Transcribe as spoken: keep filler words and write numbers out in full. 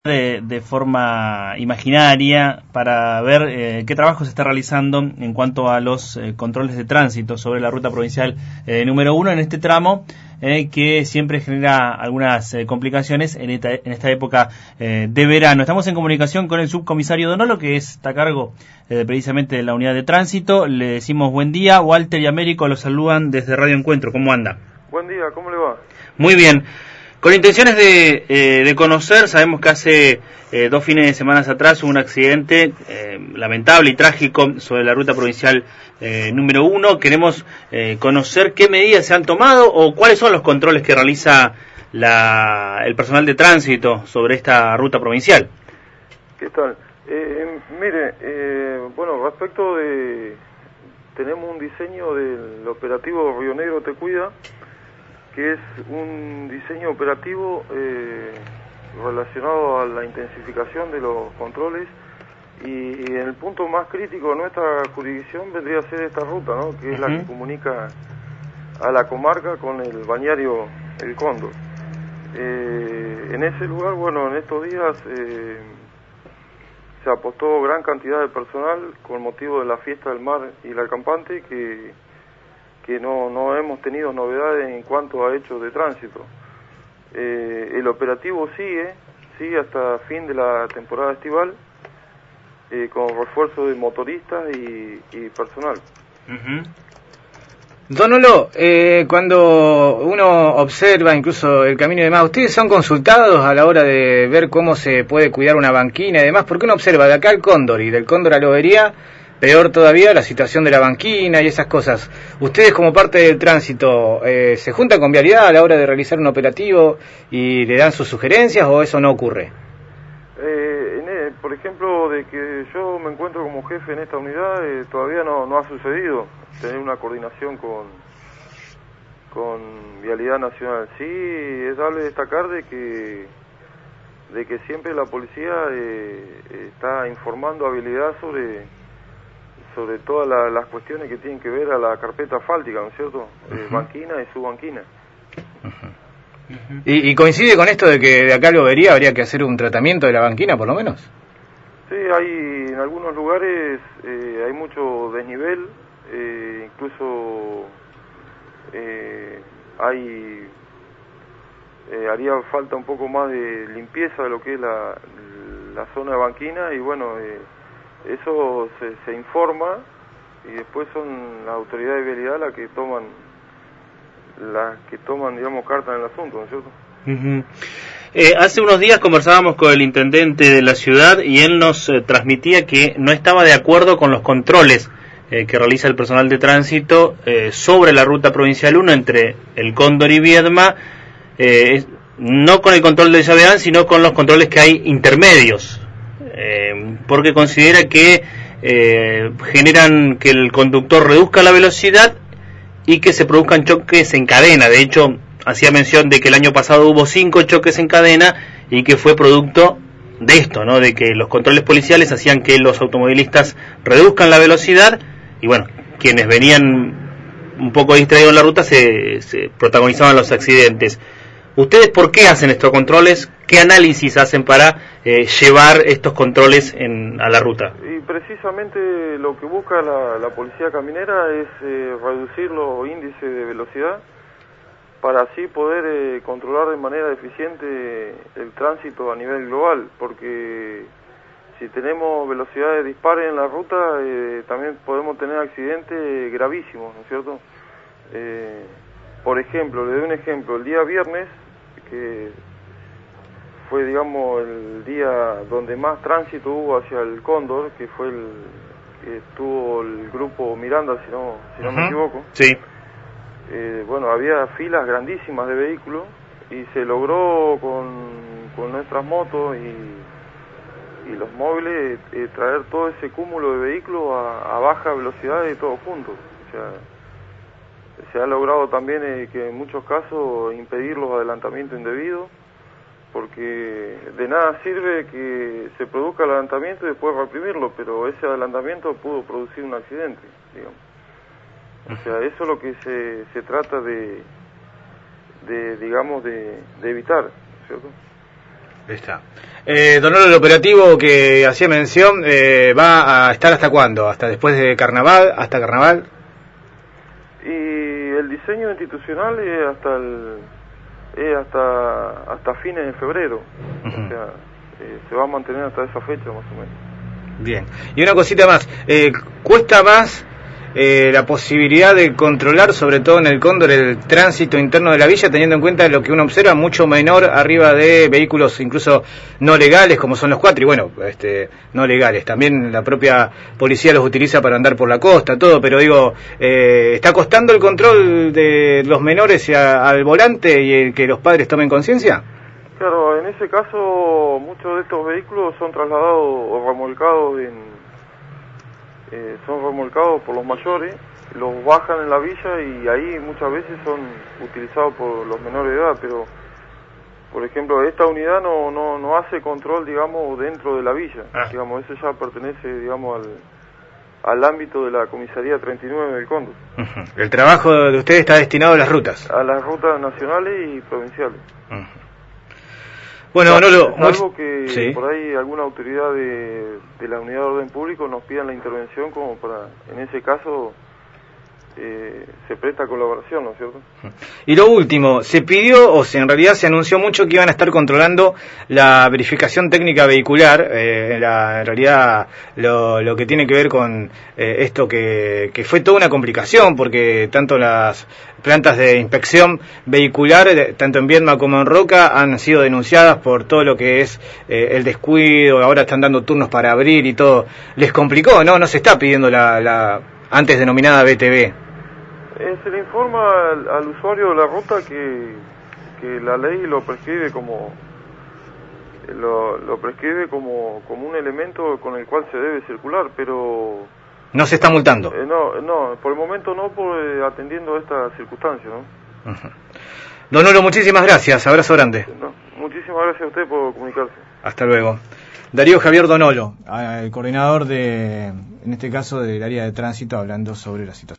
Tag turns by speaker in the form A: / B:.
A: De, de forma imaginaria para ver eh, qué trabajo se está realizando en cuanto a los eh, controles de tránsito sobre la ruta provincial eh, número uno en este tramo eh, que siempre genera algunas eh, complicaciones en esta, en esta época eh, de verano. Estamos en comunicación con el subcomisario Donolo, que está a cargo eh, precisamente de la unidad de tránsito. Le decimos buen día. Walter y Américo los saludan desde Radio Encuentro. ¿Cómo anda?
B: Buen día, ¿cómo le va?
A: Muy bien. Con intenciones de, eh, de conocer, sabemos que hace eh, dos fines de semana atrás hubo un accidente eh, lamentable y trágico sobre la ruta provincial eh, número uno. Queremos eh, conocer qué medidas se han tomado o cuáles son los controles que realiza la, el personal de tránsito sobre esta ruta provincial.
B: ¿Qué tal? Eh, mire, eh, bueno, respecto de... tenemos un diseño del operativo Río Negro Te Cuida, que es un diseño operativo eh, relacionado a la intensificación de los controles y, y en el punto más crítico de nuestra jurisdicción vendría a ser esta ruta, ¿no? Que es uh-huh. la que comunica a la comarca con el balneario El Cóndor. Eh, en ese lugar, bueno, en estos días eh, se apostó gran cantidad de personal con motivo de la fiesta del mar y la campante, que que no, no hemos tenido novedades en cuanto a hechos de tránsito. Eh, el operativo sigue, sigue hasta fin de la temporada estival, eh, con refuerzo de motoristas y, y personal.
C: Uh-huh. Donolo, eh, cuando uno observa incluso el camino y demás, ¿ustedes son consultados a la hora de ver cómo se puede cuidar una banquina y demás? Porque uno observa de acá al Cóndor y del Cóndor a Lobería, peor todavía la situación de la banquina y esas cosas. ¿Ustedes como parte del tránsito eh, se juntan con Vialidad a la hora de realizar un operativo y le dan sus sugerencias o eso no ocurre?
B: Eh, en el, por ejemplo, de que yo me encuentro como jefe en esta unidad, eh, todavía no, no ha sucedido tener una coordinación con, con Vialidad Nacional. Sí, es dable destacar de que de que siempre la policía eh, está informando a Vialidad sobre sobre todas la, las cuestiones que tienen que ver a la carpeta asfáltica, ¿no es cierto? Uh-huh. Eh, banquina y subbanquina.
C: Uh-huh. Uh-huh. ¿Y, ¿Y coincide con esto de que de acá a Lobería habría que hacer un tratamiento de la banquina, por lo menos?
B: Sí, hay en algunos lugares eh, hay mucho desnivel, eh, incluso eh, hay eh, haría falta un poco más de limpieza de lo que es la, la zona de banquina y bueno... Eh, Eso se, se informa y después son las autoridades de vialidad las que toman, las que toman, digamos, cartas en el asunto, ¿no es cierto?
A: Uh-huh. Eh, hace unos días conversábamos con el intendente de la ciudad y él nos eh, transmitía que no estaba de acuerdo con los controles eh, que realiza el personal de tránsito eh, sobre la ruta provincial uno entre el Cóndor y Viedma, eh, no con el control de Llaveán, sino con los controles que hay intermedios. Eh, porque considera que eh, generan que el conductor reduzca la velocidad y que se produzcan choques en cadena. De hecho, hacía mención de que el año pasado hubo cinco choques en cadena y que fue producto de esto, ¿no? De que los controles policiales hacían que los automovilistas reduzcan la velocidad y bueno, quienes venían un poco distraídos en la ruta se, se protagonizaban los accidentes. ¿Ustedes por qué hacen estos controles? ¿Qué análisis hacen para eh, llevar estos controles en, a la ruta?
B: Y precisamente lo que busca la, la policía caminera es eh, reducir los índices de velocidad para así poder eh, controlar de manera eficiente el tránsito a nivel global, porque si tenemos velocidades dispares en la ruta eh, también podemos tener accidentes gravísimos, ¿no es cierto? Eh, por ejemplo, le doy un ejemplo, el día viernes, que fue, digamos, el día donde más tránsito hubo hacia el Cóndor, que fue el que estuvo el grupo Miranda, si no, si no uh-huh. me equivoco.
A: Sí.
B: Eh, bueno, había filas grandísimas de vehículos y se logró con, con nuestras motos y, y los móviles eh, traer todo ese cúmulo de vehículos a, a baja velocidad y todos juntos. O sea, se ha logrado también eh, que en muchos casos impedir los adelantamientos indebidos, porque de nada sirve que se produzca el adelantamiento y después reprimirlo, pero ese adelantamiento pudo producir un accidente, digamos. O sea, eso es lo que se, se trata de, de digamos, de, de evitar, ¿cierto?
C: Está. Eh, don Olo, el operativo que hacía mención, eh, ¿va a estar hasta cuándo? ¿Hasta después de Carnaval? ¿Hasta Carnaval?
B: Y el diseño institucional es hasta el, es hasta hasta fines de febrero. Uh-huh. O sea, eh, se va a mantener hasta esa fecha más o menos.
C: Bien. Y una cosita más, eh, ¿cuesta más eh, la posibilidad de controlar, sobre todo en el Cóndor, el tránsito interno de la villa, teniendo en cuenta lo que uno observa, mucho menor arriba de vehículos incluso no legales, como son los cuatro, y bueno, este, no legales, también la propia policía los utiliza para andar por la costa, todo, pero digo, eh, ¿está costando el control de los menores a, al volante y el que los padres tomen conciencia?
B: Claro, en ese caso muchos de estos vehículos son trasladados o remolcados en Eh, son remolcados por los mayores, los bajan en la villa y ahí muchas veces son utilizados por los menores de edad, pero por ejemplo esta unidad no no no hace control, digamos, dentro de la villa, ah. digamos, eso ya pertenece, digamos, al al ámbito de la comisaría treinta y nueve del Cóndor.
C: Uh-huh. El trabajo de ustedes está destinado a las rutas.
B: A las rutas nacionales y provinciales.
C: Uh-huh. Bueno, no lo...
B: Salvo que sí. Por ahí alguna autoridad de, de la unidad de orden público nos pidan la intervención como para, en ese caso, eh, se presta colaboración, ¿no es cierto?
C: Y lo último, se pidió, o sea, en realidad se anunció mucho que iban a estar controlando la verificación técnica vehicular, eh, la, en realidad lo, lo que tiene que ver con eh, esto que, que fue toda una complicación, porque tanto las plantas de inspección vehicular, tanto en Viedma como en Roca, han sido denunciadas por todo lo que es eh, el descuido, ahora están dando turnos para abrir y todo. Les complicó, ¿no? No se está pidiendo la, la antes denominada B T V.
B: Eh, se le informa al, al usuario de la ruta que, que la ley lo prescribe como lo, lo prescribe como, como un elemento con el cual se debe circular, pero
C: no se está multando.
B: Eh, no, no, por el momento no, por eh, atendiendo a esta circunstancia, ¿no?
C: Uh-huh. Don Olo, muchísimas gracias, abrazo grande.
B: No, muchísimas gracias a usted por comunicarse.
C: Hasta luego. Darío Javier Don Olo, el coordinador de, en este caso, del área de tránsito, hablando sobre la situación.